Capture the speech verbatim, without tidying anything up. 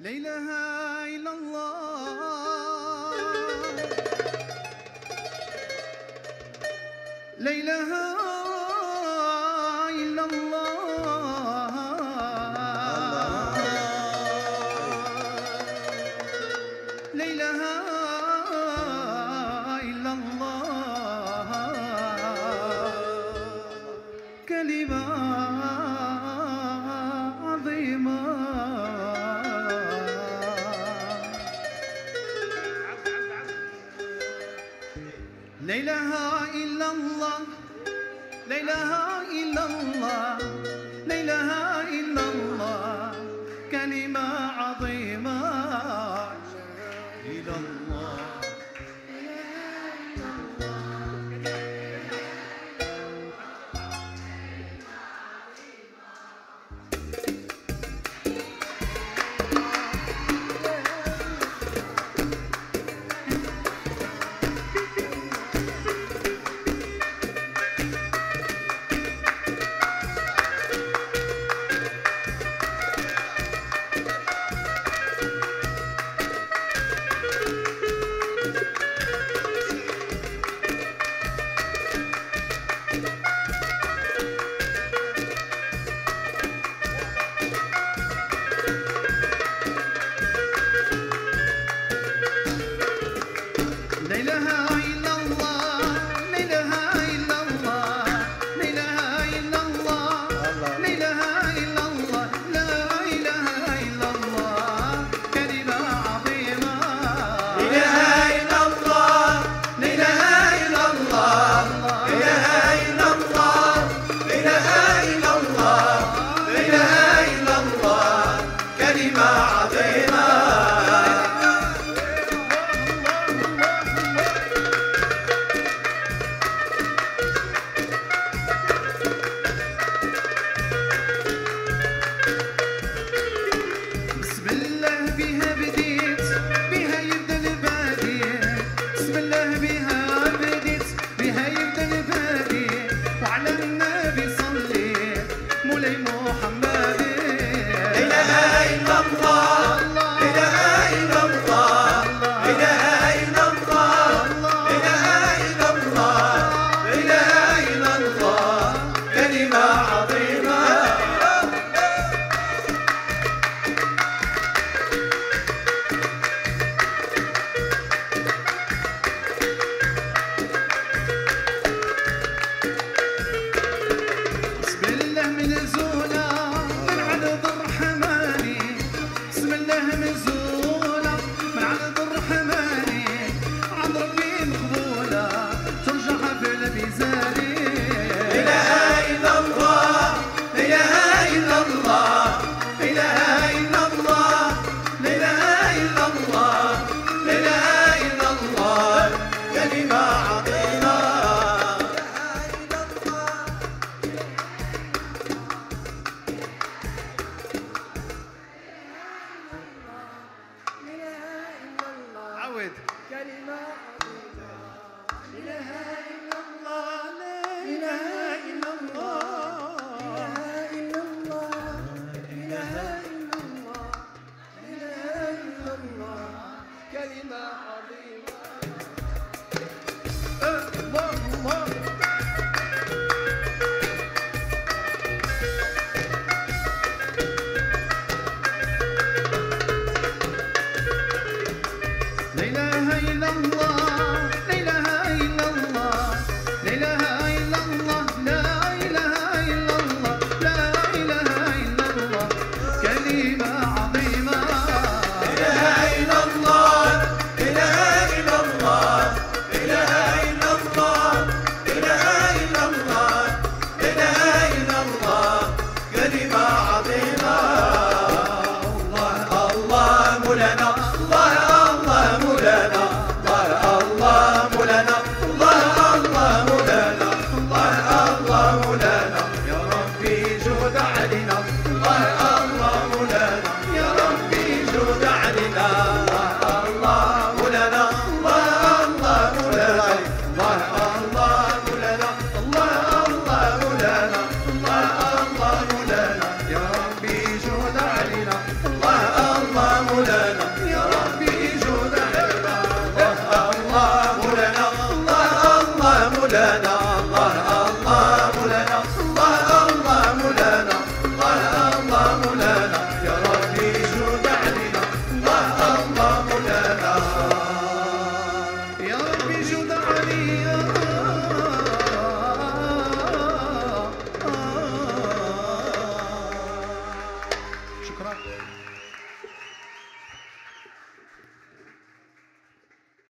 لا إله إلا الله لا إله إلا الله لا إله إلا الله كلمة عظيمة لا إله إلا الله لا إله إلا الله لا إله إلا الله كلمة عظيمة إلى الله لا إله إلا الله لا إله إلا الله لا إله إلا الله لا إله إلا الله لا إله إلا الله كلمة عظيمة لا إله إلا الله لا إله إلا الله لا إله إلا الله لا إله إلا الله لا إله إلا الله كلمة عظيمة بها بديت بها يبدا البادي بسم الله بها بديت بها يبدا البادي وعلى النبي صلي مولاي محمد لا اله الا الله لا اله الا الله لا اله الا الله لا اله الا الله لا اله الا الله كلمه عظيمه كلمة